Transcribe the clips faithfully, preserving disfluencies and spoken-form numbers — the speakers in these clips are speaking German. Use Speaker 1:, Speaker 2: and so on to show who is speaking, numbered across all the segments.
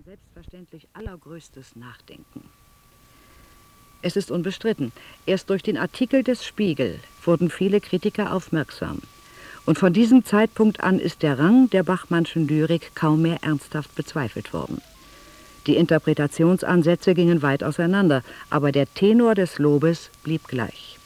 Speaker 1: selbstverständlich allergrößtes Nachdenken. Es ist unbestritten, erst durch den Artikel des Spiegel wurden viele Kritiker aufmerksam. Und von diesem Zeitpunkt an ist der Rang der Bachmannschen Lyrik kaum mehr ernsthaft bezweifelt worden. Die Interpretationsansätze gingen weit auseinander, aber der Tenor des Lobes blieb gleich.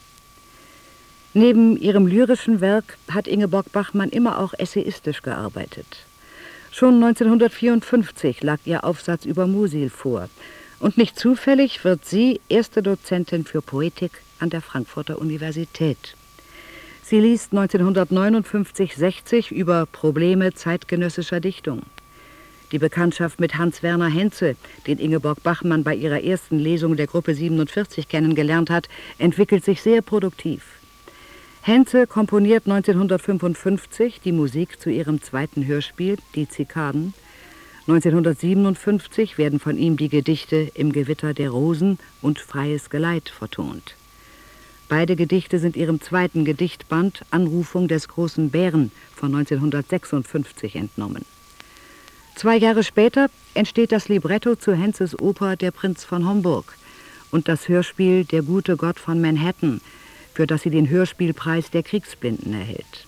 Speaker 1: Neben ihrem lyrischen Werk hat Ingeborg Bachmann immer auch essayistisch gearbeitet. Schon neunzehnhundertvierundfünfzig lag ihr Aufsatz über Musil vor. Und nicht zufällig wird sie erste Dozentin für Poetik an der Frankfurter Universität. Sie liest neunzehnhundertneunundfünfzig sechzig über Probleme zeitgenössischer Dichtung. Die Bekanntschaft mit Hans-Werner Henze, den Ingeborg Bachmann bei ihrer ersten Lesung der Gruppe siebenundvierzig kennengelernt hat, entwickelt sich sehr produktiv. Henze komponiert neunzehnhundertfünfundfünfzig die Musik zu ihrem zweiten Hörspiel, Die Zikaden. neunzehnhundertsiebenundfünfzig werden von ihm die Gedichte Im Gewitter der Rosen und Freies Geleit vertont. Beide Gedichte sind ihrem zweiten Gedichtband Anrufung des großen Bären von neunzehnhundertsechsundfünfzig entnommen. Zwei Jahre später entsteht das Libretto zu Henzes Oper Der Prinz von Homburg und das Hörspiel Der gute Gott von Manhattan, für das sie den Hörspielpreis der Kriegsblinden erhält.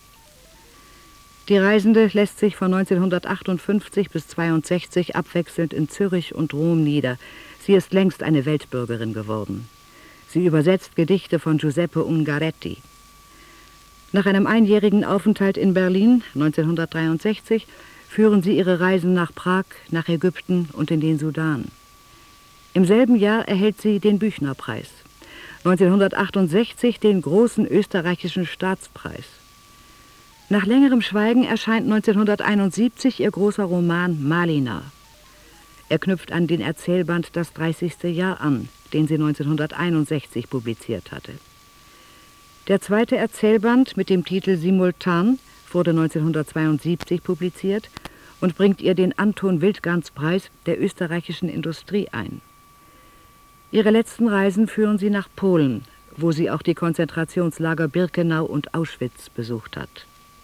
Speaker 1: Die Reisende lässt sich von neunzehnhundertachtundfünfzig bis zweiundsechzig abwechselnd in Zürich und Rom nieder. Sie ist längst eine Weltbürgerin geworden. Sie übersetzt Gedichte von Giuseppe Ungaretti. Nach einem einjährigen Aufenthalt in Berlin, neunzehnhundertdreiundsechzig, führen sie ihre Reisen nach Prag, nach Ägypten und in den Sudan. Im selben Jahr erhält sie den Büchnerpreis, neunzehnhundertachtundsechzig den großen österreichischen Staatspreis. Nach längerem Schweigen erscheint neunzehnhunderteinundsiebzig ihr großer Roman Malina. Er knüpft an den Erzählband Das dreißigste Jahr an, den sie neunzehnhunderteinundsechzig publiziert hatte. Der zweite Erzählband mit dem Titel Simultan wurde neunzehnhundertzweiundsiebzig publiziert und bringt ihr den Anton-Wildgans-Preis der österreichischen Industrie ein. Ihre letzten Reisen führen sie nach Polen, wo sie auch die Konzentrationslager Birkenau und Auschwitz besucht hat.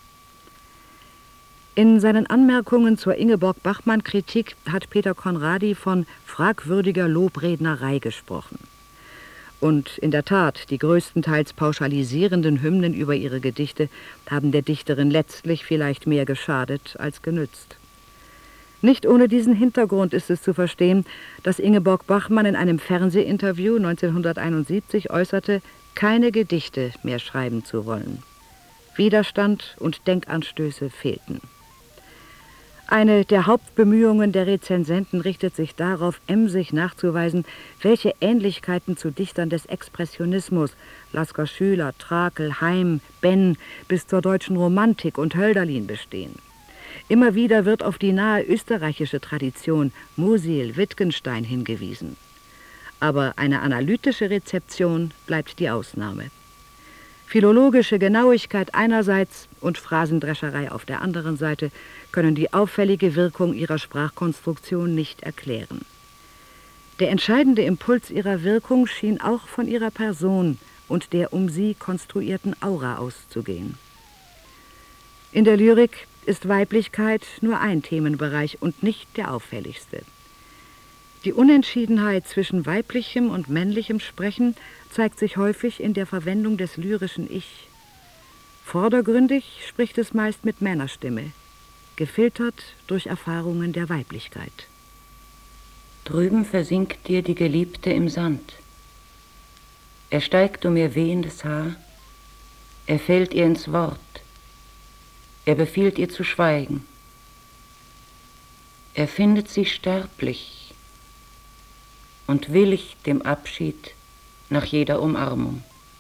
Speaker 1: In seinen Anmerkungen zur Ingeborg-Bachmann-Kritik hat Peter Conradi von fragwürdiger Lobrednerei gesprochen. Und in der Tat, die größtenteils pauschalisierenden Hymnen über ihre Gedichte haben der Dichterin letztlich vielleicht mehr geschadet als genützt. Nicht ohne diesen Hintergrund ist es zu verstehen, dass Ingeborg Bachmann in einem Fernsehinterview neunzehnhunderteinundsiebzig äußerte, keine Gedichte mehr schreiben zu wollen. Widerstand und Denkanstöße fehlten. Eine der Hauptbemühungen der Rezensenten richtet sich darauf, emsig nachzuweisen, welche Ähnlichkeiten zu Dichtern des Expressionismus, Lasker Schüler, Trakel, Heim, Benn bis zur deutschen Romantik und Hölderlin bestehen. Immer wieder wird auf die nahe österreichische Tradition Musil, Wittgenstein hingewiesen. Aber eine analytische Rezeption bleibt die Ausnahme. Philologische Genauigkeit einerseits und Phrasendrescherei auf der anderen Seite können die auffällige Wirkung ihrer Sprachkonstruktion nicht erklären. Der entscheidende Impuls ihrer Wirkung schien auch von ihrer Person und der um sie konstruierten Aura auszugehen. In der Lyrik ist Weiblichkeit nur ein Themenbereich und nicht der auffälligste. Die Unentschiedenheit zwischen weiblichem und männlichem Sprechen zeigt sich häufig in der Verwendung des lyrischen Ich. Vordergründig spricht es meist mit Männerstimme, gefiltert durch Erfahrungen der Weiblichkeit.
Speaker 2: Drüben versinkt dir die Geliebte im Sand. Er steigt um ihr wehendes Haar, er fällt ihr ins Wort, er befiehlt ihr zu schweigen. Er findet sie sterblich und willig dem Abschied nach jeder Umarmung.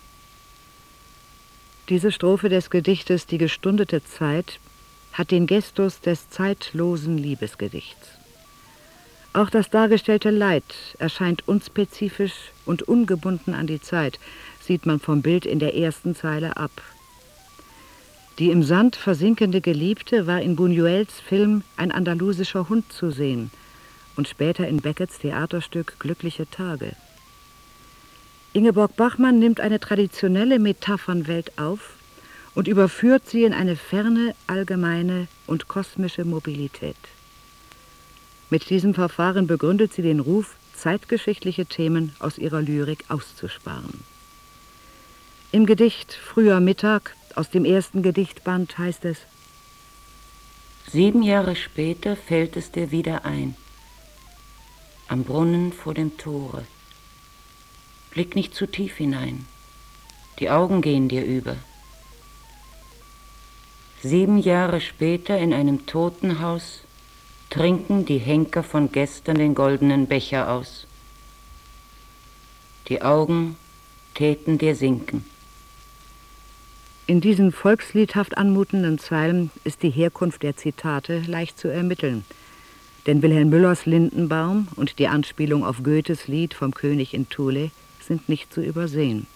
Speaker 1: Diese Strophe des Gedichtes Die gestundete Zeit hat den Gestus des zeitlosen Liebesgedichts. Auch das dargestellte Leid erscheint unspezifisch und ungebunden an die Zeit, sieht man vom Bild in der ersten Zeile ab. Die im Sand versinkende Geliebte war in Buñuels Film Ein andalusischer Hund zu sehen und später in Becketts Theaterstück Glückliche Tage. Ingeborg Bachmann nimmt eine traditionelle Metaphernwelt auf und überführt sie in eine ferne, allgemeine und kosmische Mobilität. Mit diesem Verfahren begründet sie den Ruf, zeitgeschichtliche Themen aus ihrer Lyrik auszusparen. Im Gedicht Früher Mittag aus dem ersten Gedichtband heißt es:
Speaker 2: Sieben Jahre später fällt es dir wieder ein, am Brunnen vor dem Tore. Blick nicht zu tief hinein, die Augen gehen dir über. Sieben Jahre später in einem Totenhaus trinken die Henker von gestern den goldenen Becher aus. Die Augen täten dir sinken.
Speaker 1: In diesen volksliedhaft anmutenden Zeilen ist die Herkunft der Zitate leicht zu ermitteln. Denn Wilhelm Müllers Lindenbaum und die Anspielung auf Goethes Lied vom König in Thule sind nicht zu übersehen.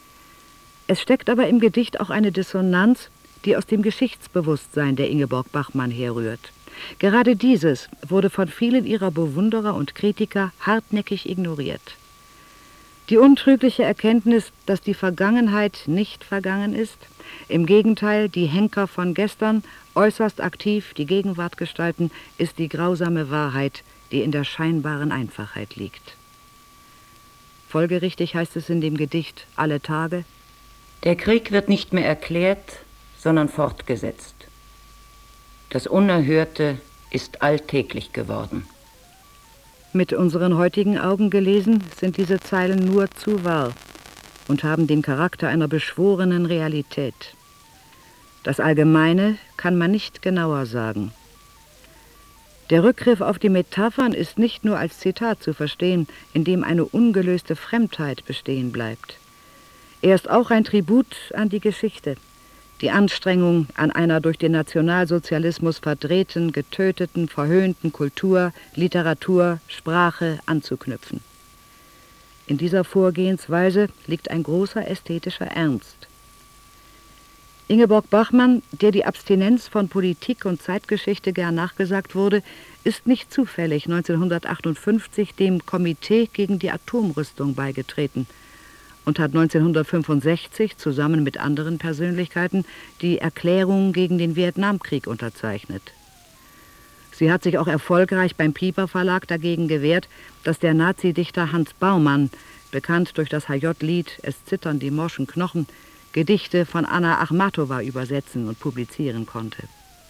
Speaker 1: Es steckt aber im Gedicht auch eine Dissonanz, die aus dem Geschichtsbewusstsein der Ingeborg Bachmann herrührt. Gerade dieses wurde von vielen ihrer Bewunderer und Kritiker hartnäckig ignoriert. Die untrügliche Erkenntnis, dass die Vergangenheit nicht vergangen ist, im Gegenteil, die Henker von gestern äußerst aktiv die Gegenwart gestalten, ist die grausame Wahrheit, die in der scheinbaren Einfachheit liegt. Folgerichtig heißt es in dem Gedicht Alle Tage:
Speaker 2: Der Krieg wird nicht mehr erklärt, sondern fortgesetzt. Das Unerhörte ist alltäglich geworden.
Speaker 1: Mit unseren heutigen Augen gelesen sind diese Zeilen nur zu wahr und haben den Charakter einer beschworenen Realität. Das Allgemeine kann man nicht genauer sagen. Der Rückgriff auf die Metaphern ist nicht nur als Zitat zu verstehen, in dem eine ungelöste Fremdheit bestehen bleibt. Er ist auch ein Tribut an die Geschichte, die Anstrengung, an einer durch den Nationalsozialismus verdrehten, getöteten, verhöhnten Kultur, Literatur, Sprache anzuknüpfen. In dieser Vorgehensweise liegt ein großer ästhetischer Ernst. Ingeborg Bachmann, der die Abstinenz von Politik und Zeitgeschichte gern nachgesagt wurde, ist nicht zufällig neunzehnhundertachtundfünfzig dem Komitee gegen die Atomrüstung beigetreten und hat neunzehnhundertfünfundsechzig zusammen mit anderen Persönlichkeiten die Erklärung gegen den Vietnamkrieg unterzeichnet. Sie hat sich auch erfolgreich beim Piper Verlag dagegen gewehrt, dass der Nazi-Dichter Hans Baumann, bekannt durch das H J-Lied »Es zittern die morschen Knochen«, Gedichte von Anna Achmatowa übersetzen und publizieren konnte.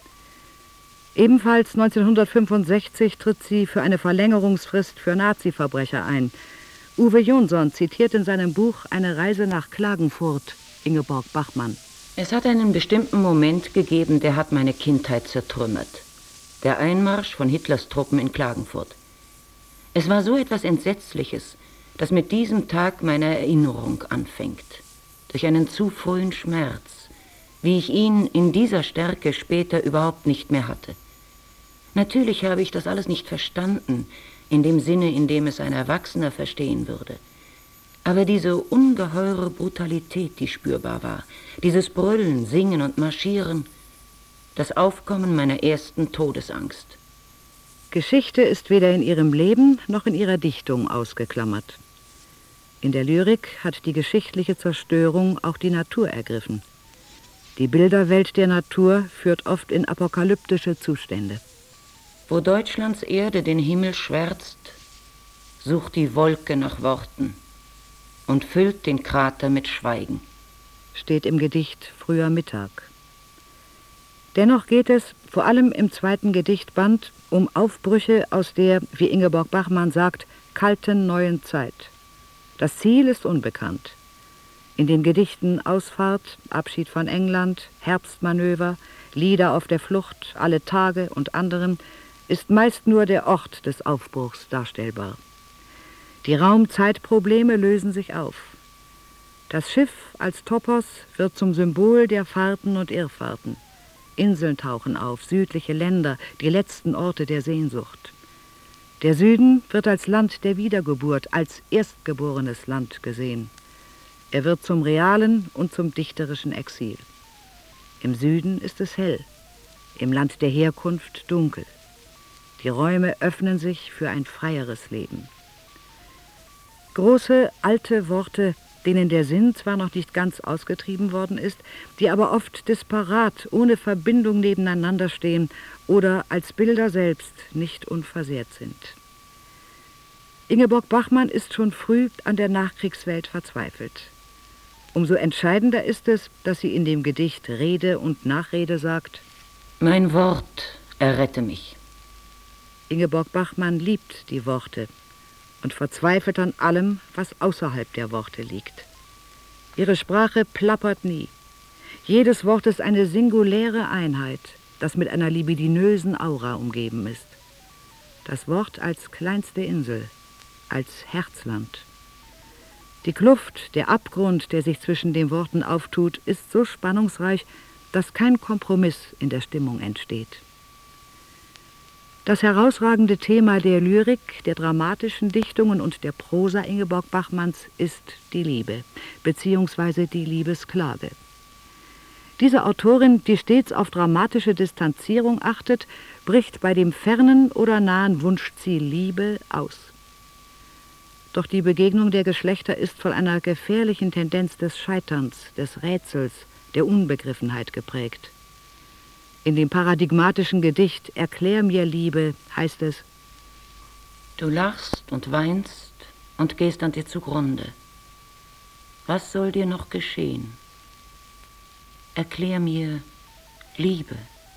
Speaker 1: Ebenfalls neunzehnhundertfünfundsechzig tritt sie für eine Verlängerungsfrist für Nazi-Verbrecher ein. Uwe Jonsson zitiert in seinem Buch »Eine Reise nach Klagenfurt« Ingeborg Bachmann.
Speaker 2: Es hat einen bestimmten Moment gegeben, der hat meine Kindheit zertrümmert. Der Einmarsch von Hitlers Truppen in Klagenfurt. Es war so etwas Entsetzliches, das mit diesem Tag meine Erinnerung anfängt. Durch einen zu frühen Schmerz, wie ich ihn in dieser Stärke später überhaupt nicht mehr hatte. Natürlich habe ich das alles nicht verstanden, in dem Sinne, in dem es ein Erwachsener verstehen würde. Aber diese ungeheure Brutalität, die spürbar war, dieses Brüllen, Singen und Marschieren, das Aufkommen meiner ersten Todesangst.
Speaker 1: Geschichte ist weder in ihrem Leben noch in ihrer Dichtung ausgeklammert. In der Lyrik hat die geschichtliche Zerstörung auch die Natur ergriffen. Die Bilderwelt der Natur führt oft in apokalyptische Zustände.
Speaker 2: Wo Deutschlands Erde den Himmel schwärzt, sucht die Wolke nach Worten und füllt den Krater mit Schweigen.
Speaker 1: Steht im Gedicht Früher Mittag. Dennoch geht es, vor allem im zweiten Gedichtband, um Aufbrüche aus der, wie Ingeborg Bachmann sagt, kalten neuen Zeit. Das Ziel ist unbekannt. In den Gedichten Ausfahrt, Abschied von England, Herbstmanöver, Lieder auf der Flucht, Alle Tage und anderen ist meist nur der Ort des Aufbruchs darstellbar. Die Raum-Zeit-Probleme lösen sich auf. Das Schiff als Topos wird zum Symbol der Fahrten und Irrfahrten. Inseln tauchen auf, südliche Länder, die letzten Orte der Sehnsucht. Der Süden wird als Land der Wiedergeburt, als erstgeborenes Land gesehen. Er wird zum realen und zum dichterischen Exil. Im Süden ist es hell, im Land der Herkunft dunkel. Die Räume öffnen sich für ein freieres Leben. Große, alte Worte, denen der Sinn zwar noch nicht ganz ausgetrieben worden ist, die aber oft disparat, ohne Verbindung nebeneinander stehen oder als Bilder selbst nicht unversehrt sind. Ingeborg Bachmann ist schon früh an der Nachkriegswelt verzweifelt. Umso entscheidender ist es, dass sie in dem Gedicht Rede und Nachrede sagt:
Speaker 2: Mein Wort errette mich.
Speaker 1: Ingeborg Bachmann liebt die Worte und verzweifelt an allem, was außerhalb der Worte liegt. Ihre Sprache plappert nie. Jedes Wort ist eine singuläre Einheit, das mit einer libidinösen Aura umgeben ist. Das Wort als kleinste Insel, als Herzland. Die Kluft, der Abgrund, der sich zwischen den Worten auftut, ist so spannungsreich, dass kein Kompromiss in der Stimmung entsteht. Das herausragende Thema der Lyrik, der dramatischen Dichtungen und der Prosa Ingeborg Bachmanns ist die Liebe, beziehungsweise die Liebesklage. Diese Autorin, die stets auf dramatische Distanzierung achtet, bricht bei dem fernen oder nahen Wunschziel Liebe aus. Doch die Begegnung der Geschlechter ist von einer gefährlichen Tendenz des Scheiterns, des Rätsels, der Unbegriffenheit geprägt. In dem paradigmatischen Gedicht »Erklär mir, Liebe« heißt es:
Speaker 2: Du lachst und weinst und gehst an dir zugrunde. Was soll dir noch geschehen? Erklär mir, Liebe.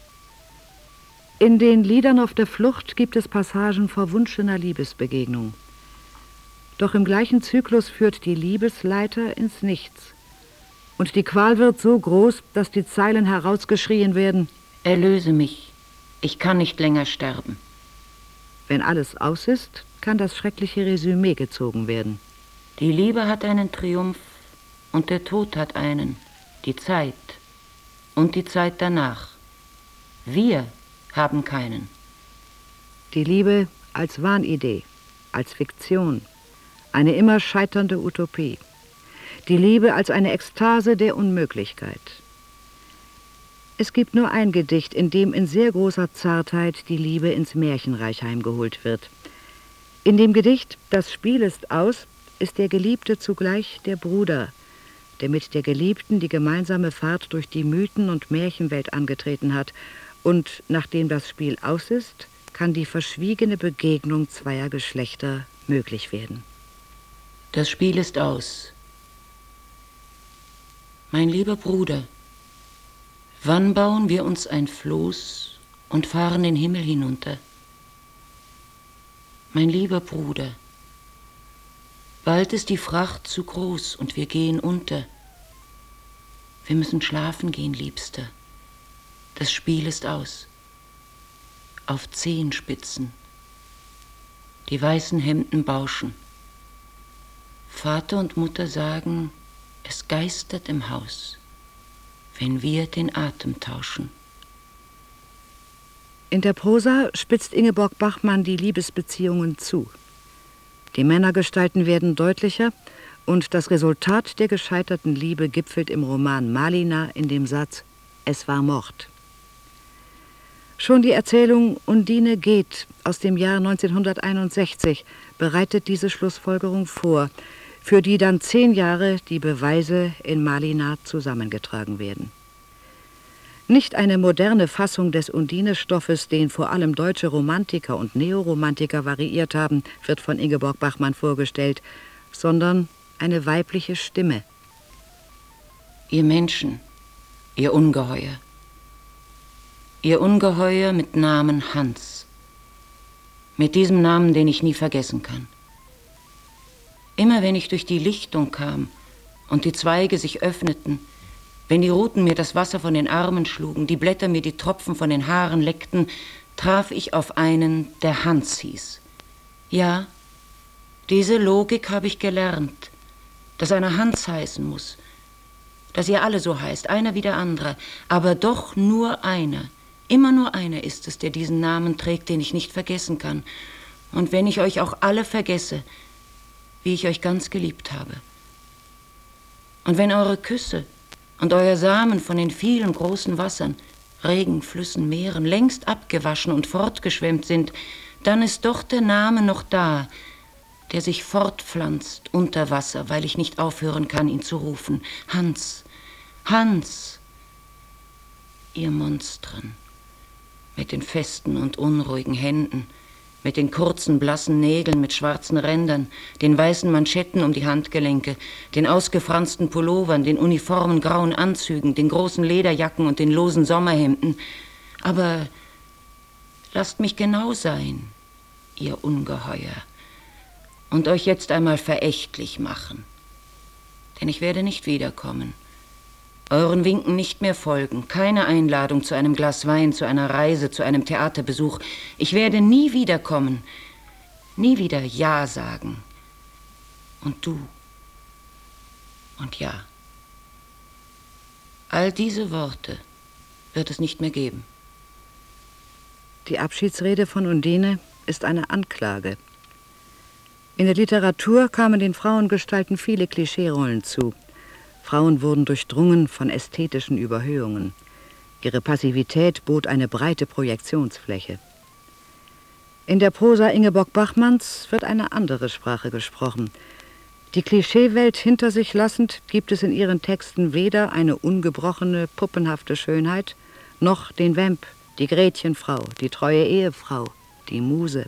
Speaker 1: In den Liedern auf der Flucht gibt es Passagen verwunschener Liebesbegegnung. Doch im gleichen Zyklus führt die Liebesleiter ins Nichts. Und die Qual wird so groß, dass die Zeilen herausgeschrien werden:
Speaker 2: Erlöse mich, ich kann nicht länger sterben.
Speaker 1: Wenn alles aus ist, kann das schreckliche Resümee gezogen werden.
Speaker 2: Die Liebe hat einen Triumph und der Tod hat einen, die Zeit und die Zeit danach. Wir haben keinen.
Speaker 1: Die Liebe als Wahnidee, als Fiktion, eine immer scheiternde Utopie. Die Liebe als eine Ekstase der Unmöglichkeit. Es gibt nur ein Gedicht, in dem in sehr großer Zartheit die Liebe ins Märchenreich heimgeholt wird. In dem Gedicht »Das Spiel ist aus« ist der Geliebte zugleich der Bruder, der mit der Geliebten die gemeinsame Fahrt durch die Mythen- und Märchenwelt angetreten hat. Und nachdem das Spiel aus ist, kann die verschwiegene Begegnung zweier Geschlechter möglich werden.
Speaker 2: Das Spiel ist aus. Mein lieber Bruder, wann bauen wir uns ein Floß und fahren den Himmel hinunter? Mein lieber Bruder, bald ist die Fracht zu groß und wir gehen unter. Wir müssen schlafen gehen, Liebster. Das Spiel ist aus. Auf Zehenspitzen. Die weißen Hemden bauschen. Vater und Mutter sagen, es geistert im Haus, wenn wir den Atem tauschen.
Speaker 1: In der Prosa spitzt Ingeborg Bachmann die Liebesbeziehungen zu. Die Männergestalten werden deutlicher und das Resultat der gescheiterten Liebe gipfelt im Roman Malina in dem Satz: Es war Mord. Schon die Erzählung Undine geht aus dem Jahr neunzehnhunderteinundsechzig bereitet diese Schlussfolgerung vor, für die dann zehn Jahre die Beweise in Malina zusammengetragen werden. Nicht eine moderne Fassung des Undine-Stoffes, den vor allem deutsche Romantiker und Neoromantiker variiert haben, wird von Ingeborg Bachmann vorgestellt, sondern eine weibliche Stimme.
Speaker 2: Ihr Menschen, ihr Ungeheuer. Ihr Ungeheuer mit Namen Hans. Mit diesem Namen, den ich nie vergessen kann. Immer wenn ich durch die Lichtung kam und die Zweige sich öffneten, wenn die Ruten mir das Wasser von den Armen schlugen, die Blätter mir die Tropfen von den Haaren leckten, traf ich auf einen, der Hans hieß. Ja, diese Logik habe ich gelernt, dass einer Hans heißen muss, dass ihr alle so heißt, einer wie der andere, aber doch nur einer. Immer nur einer ist es, der diesen Namen trägt, den ich nicht vergessen kann. Und wenn ich euch auch alle vergesse, wie ich euch ganz geliebt habe. Und wenn eure Küsse und euer Samen von den vielen großen Wassern, Regen, Flüssen, Meeren, längst abgewaschen und fortgeschwemmt sind, dann ist doch der Name noch da, der sich fortpflanzt unter Wasser, weil ich nicht aufhören kann, ihn zu rufen. Hans, Hans, ihr Monstren, mit den festen und unruhigen Händen, mit den kurzen, blassen Nägeln mit schwarzen Rändern, den weißen Manschetten um die Handgelenke, den ausgefransten Pullovern, den uniformen grauen Anzügen, den großen Lederjacken und den losen Sommerhemden. Aber lasst mich genau sein, ihr Ungeheuer, und euch jetzt einmal verächtlich machen. Denn ich werde nicht wiederkommen, euren Winken nicht mehr folgen, keine Einladung zu einem Glas Wein, zu einer Reise, zu einem Theaterbesuch. Ich werde nie wiederkommen, nie wieder Ja sagen. Und du und Ja. All diese Worte wird es nicht mehr geben.
Speaker 1: Die Abschiedsrede von Undine ist eine Anklage. In der Literatur kamen den Frauengestalten viele Klischeerollen zu. Frauen wurden durchdrungen von ästhetischen Überhöhungen. Ihre Passivität bot eine breite Projektionsfläche. In der Prosa Ingeborg Bachmanns wird eine andere Sprache gesprochen. Die Klischeewelt hinter sich lassend gibt es in ihren Texten weder eine ungebrochene, puppenhafte Schönheit, noch den Vamp, die Gretchenfrau, die treue Ehefrau, die Muse.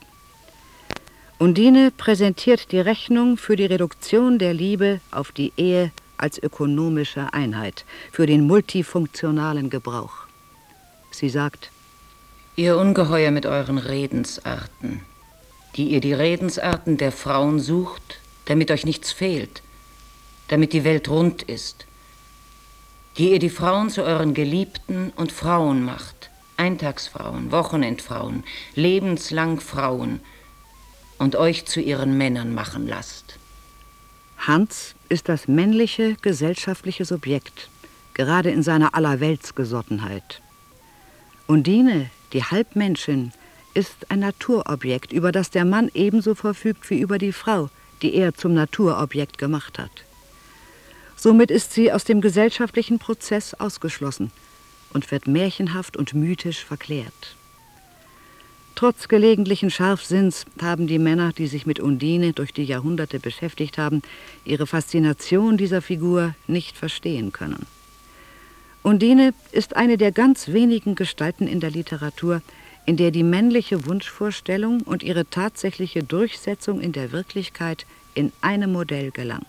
Speaker 1: Undine präsentiert die Rechnung für die Reduktion der Liebe auf die Ehe als ökonomische Einheit, für den multifunktionalen Gebrauch. Sie sagt:
Speaker 2: Ihr Ungeheuer mit euren Redensarten, die ihr die Redensarten der Frauen sucht, damit euch nichts fehlt, damit die Welt rund ist, die ihr die Frauen zu euren Geliebten und Frauen macht, Eintagsfrauen, Wochenendfrauen, lebenslang Frauen, und euch zu ihren Männern machen lasst.
Speaker 1: Hans ist das männliche gesellschaftliche Subjekt, gerade in seiner Allerweltsgesottenheit. Undine, die Halbmenschin, ist ein Naturobjekt, über das der Mann ebenso verfügt wie über die Frau, die er zum Naturobjekt gemacht hat. Somit ist sie aus dem gesellschaftlichen Prozess ausgeschlossen und wird märchenhaft und mythisch verklärt. Trotz gelegentlichen Scharfsinns haben die Männer, die sich mit Undine durch die Jahrhunderte beschäftigt haben, ihre Faszination dieser Figur nicht verstehen können. Undine ist eine der ganz wenigen Gestalten in der Literatur, in der die männliche Wunschvorstellung und ihre tatsächliche Durchsetzung in der Wirklichkeit in einem Modell gelang.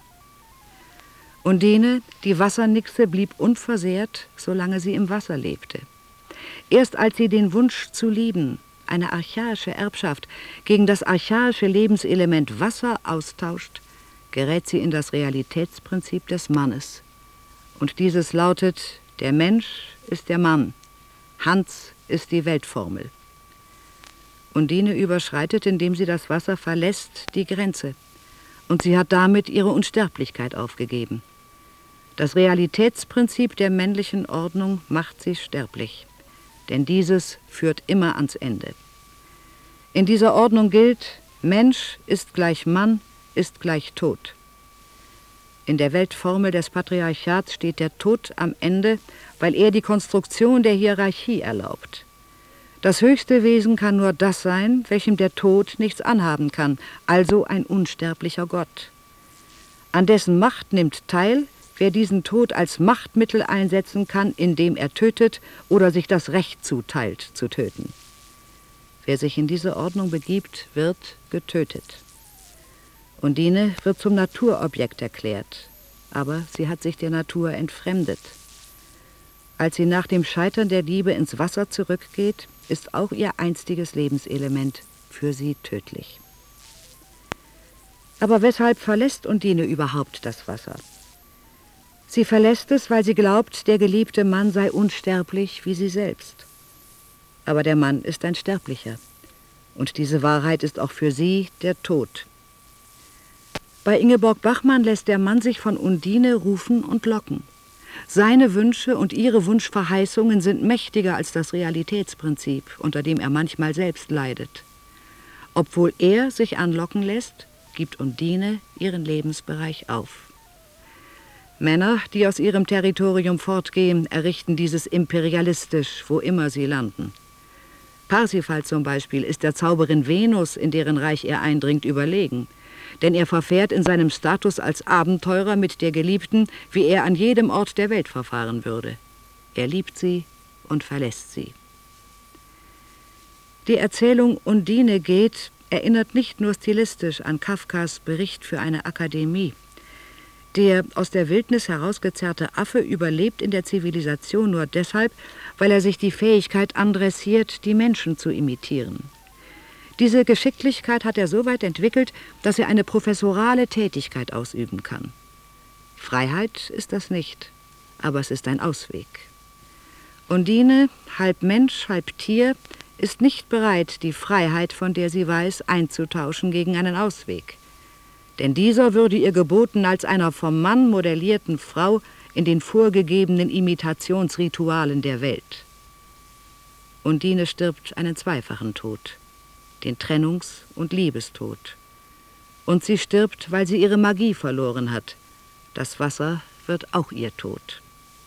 Speaker 1: Undine, die Wassernixe, blieb unversehrt, solange sie im Wasser lebte. Erst als sie den Wunsch zu lieben, eine archaische Erbschaft, gegen das archaische Lebenselement Wasser austauscht, gerät sie in das Realitätsprinzip des Mannes. Und dieses lautet: Der Mensch ist der Mann, Hans ist die Weltformel. Undine überschreitet, indem sie das Wasser verlässt, die Grenze. Und sie hat damit ihre Unsterblichkeit aufgegeben. Das Realitätsprinzip der männlichen Ordnung macht sie sterblich. Denn dieses führt immer ans Ende. In dieser Ordnung gilt: Mensch ist gleich Mann, ist gleich Tod. In der Weltformel des Patriarchats steht der Tod am Ende, weil er die Konstruktion der Hierarchie erlaubt. Das höchste Wesen kann nur das sein, welchem der Tod nichts anhaben kann, also ein unsterblicher Gott. An dessen Macht nimmt teil, wer diesen Tod als Machtmittel einsetzen kann, indem er tötet oder sich das Recht zuteilt, zu töten. Wer sich in diese Ordnung begibt, wird getötet. Undine wird zum Naturobjekt erklärt, aber sie hat sich der Natur entfremdet. Als sie nach dem Scheitern der Liebe ins Wasser zurückgeht, ist auch ihr einstiges Lebenselement für sie tödlich. Aber weshalb verlässt Undine überhaupt das Wasser? Sie verlässt es, weil sie glaubt, der geliebte Mann sei unsterblich wie sie selbst. Aber der Mann ist ein Sterblicher. Und diese Wahrheit ist auch für sie der Tod. Bei Ingeborg Bachmann lässt der Mann sich von Undine rufen und locken. Seine Wünsche und ihre Wunschverheißungen sind mächtiger als das Realitätsprinzip, unter dem er manchmal selbst leidet. Obwohl er sich anlocken lässt, gibt Undine ihren Lebensbereich auf. Männer, die aus ihrem Territorium fortgehen, errichten dieses imperialistisch, wo immer sie landen. Parsifal zum Beispiel ist der Zauberin Venus, in deren Reich er eindringt, überlegen. denn er verfährt in seinem Status als Abenteurer mit der Geliebten, wie er an jedem Ort der Welt verfahren würde. Er liebt sie und verlässt sie. Die Erzählung Undine geht erinnert nicht nur stilistisch an Kafkas Bericht für eine Akademie. Der aus der Wildnis herausgezerrte Affe überlebt in der Zivilisation nur deshalb, weil er sich die Fähigkeit andressiert, die Menschen zu imitieren. Diese Geschicklichkeit hat er so weit entwickelt, dass er eine professorale Tätigkeit ausüben kann. Freiheit ist das nicht, aber es ist ein Ausweg. Undine, halb Mensch, halb Tier, ist nicht bereit, die Freiheit, von der sie weiß, einzutauschen gegen einen Ausweg. Denn dieser würde ihr geboten als einer vom Mann modellierten Frau in den vorgegebenen Imitationsritualen der Welt. Undine stirbt einen zweifachen Tod, den Trennungs- und Liebestod. Und sie stirbt, weil sie ihre Magie verloren hat. Das Wasser wird auch ihr Tod.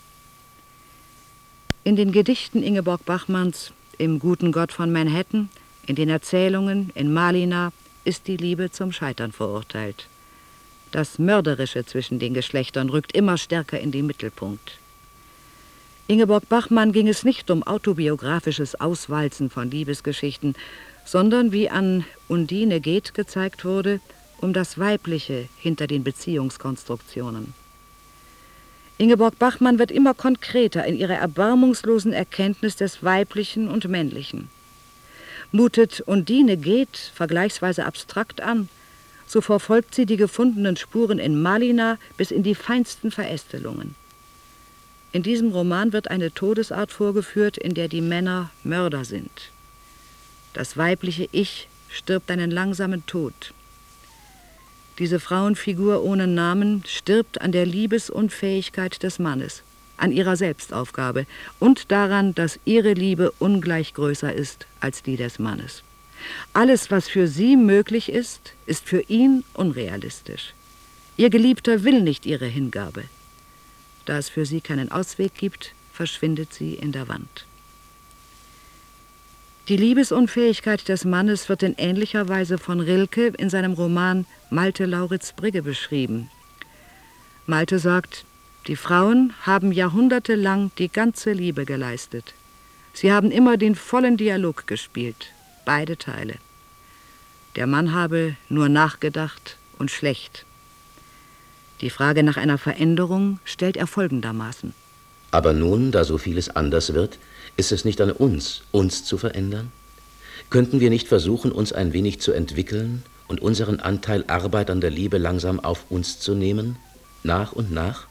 Speaker 1: In den Gedichten Ingeborg Bachmanns, im Guten Gott von Manhattan, in den Erzählungen, in Malina, ist die Liebe zum Scheitern verurteilt. Das Mörderische zwischen den Geschlechtern rückt immer stärker in den Mittelpunkt. Ingeborg Bachmann ging es nicht um autobiografisches Auswalzen von Liebesgeschichten, sondern, wie an Undine geht gezeigt wurde, um das Weibliche hinter den Beziehungskonstruktionen. Ingeborg Bachmann wird immer konkreter in ihrer erbarmungslosen Erkenntnis des Weiblichen und Männlichen. Mutet Undine geht vergleichsweise abstrakt an, so verfolgt sie die gefundenen Spuren in Malina bis in die feinsten Verästelungen. In diesem Roman wird eine Todesart vorgeführt, in der die Männer Mörder sind. Das weibliche Ich stirbt einen langsamen Tod. Diese Frauenfigur ohne Namen stirbt an der Liebesunfähigkeit des Mannes, an ihrer Selbstaufgabe und daran, dass ihre Liebe ungleich größer ist als die des Mannes. Alles, was für sie möglich ist, ist für ihn unrealistisch. Ihr Geliebter will nicht ihre Hingabe. Da es für sie keinen Ausweg gibt, verschwindet sie in der Wand. Die Liebesunfähigkeit des Mannes wird in ähnlicher Weise von Rilke in seinem Roman Malte Lauritz Brigge beschrieben. Malte sagt, die Frauen haben jahrhundertelang die ganze Liebe geleistet. Sie haben immer den vollen Dialog gespielt, beide Teile. Der Mann habe nur nachgedacht und schlecht. Die Frage nach einer Veränderung stellt er folgendermaßen.
Speaker 3: Aber nun, da so vieles anders wird, ist es nicht an uns, uns zu verändern? Könnten wir nicht versuchen, uns ein wenig zu entwickeln und unseren Anteil Arbeit an der Liebe langsam auf uns zu nehmen, nach und nach?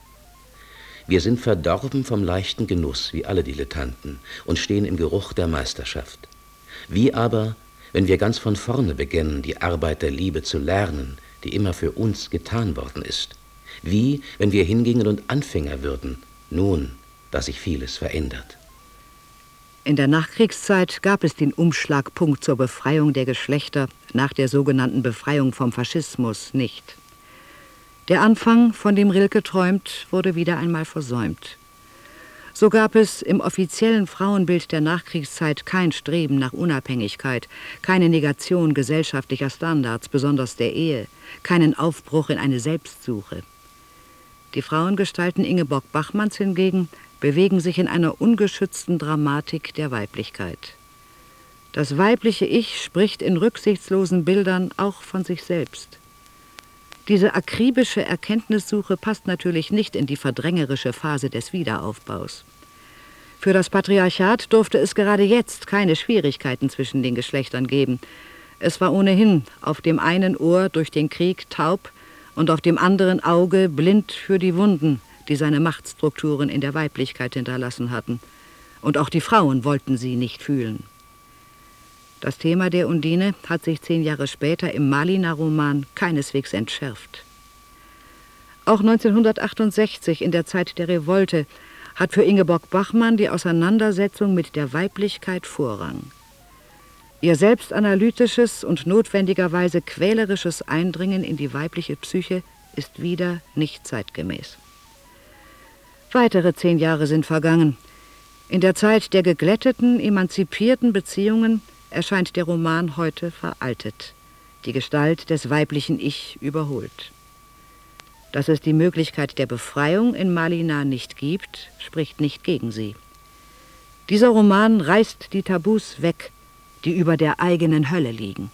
Speaker 3: Wir sind verdorben vom leichten Genuss, wie alle Dilettanten, und stehen im Geruch der Meisterschaft. Wie aber, wenn wir ganz von vorne beginnen, die Arbeit der Liebe zu lernen, die immer für uns getan worden ist? Wie, wenn wir hingingen und Anfänger würden, nun, dass sich vieles verändert?
Speaker 1: In der Nachkriegszeit gab es den Umschlagpunkt zur Befreiung der Geschlechter nach der sogenannten Befreiung vom Faschismus nicht. Der Anfang, von dem Rilke träumt, wurde wieder einmal versäumt. So gab es im offiziellen Frauenbild der Nachkriegszeit kein Streben nach Unabhängigkeit, keine Negation gesellschaftlicher Standards, besonders der Ehe, keinen Aufbruch in eine Selbstsuche. Die Frauengestalten Ingeborg Bachmanns hingegen bewegen sich in einer ungeschützten Dramatik der Weiblichkeit. Das weibliche Ich spricht in rücksichtslosen Bildern auch von sich selbst. Diese akribische Erkenntnissuche passt natürlich nicht in die verdrängerische Phase des Wiederaufbaus. Für das Patriarchat durfte es gerade jetzt keine Schwierigkeiten zwischen den Geschlechtern geben. Es war ohnehin auf dem einen Ohr durch den Krieg taub und auf dem anderen Auge blind für die Wunden, die seine Machtstrukturen in der Weiblichkeit hinterlassen hatten. Und auch die Frauen wollten sie nicht fühlen. Das Thema der Undine hat sich zehn Jahre später im Malina-Roman keineswegs entschärft. Auch neunzehnhundertachtundsechzig, in der Zeit der Revolte, hat für Ingeborg Bachmann die Auseinandersetzung mit der Weiblichkeit Vorrang. Ihr selbstanalytisches und notwendigerweise quälerisches Eindringen in die weibliche Psyche ist wieder nicht zeitgemäß. Weitere zehn Jahre sind vergangen. In der Zeit der geglätteten, emanzipierten Beziehungen erscheint der Roman heute veraltet. die Gestalt des weiblichen Ich überholt. Dass es die Möglichkeit der Befreiung in Malina nicht gibt, spricht nicht gegen sie. Dieser Roman reißt die Tabus weg, die über der eigenen Hölle liegen.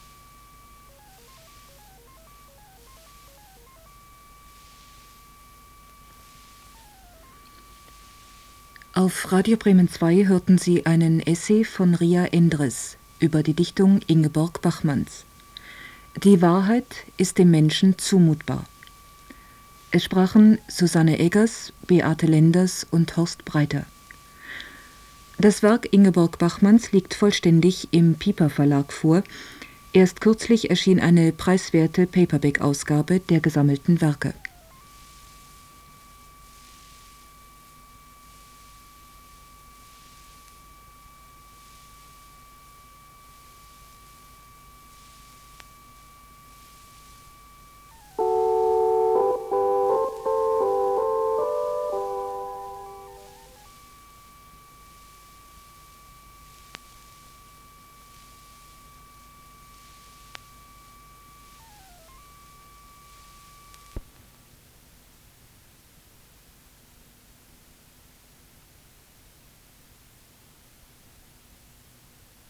Speaker 4: Auf Radio Bremen zwei hörten Sie einen Essay von Ria Endres über die Dichtung Ingeborg Bachmanns. Die Wahrheit ist dem Menschen zumutbar. Es sprachen Susanne Eggers, Beate Lenders und Horst Breiter. Das Werk Ingeborg Bachmanns liegt vollständig im Piper Verlag vor. Erst kürzlich erschien eine preiswerte Paperback-Ausgabe der gesammelten Werke.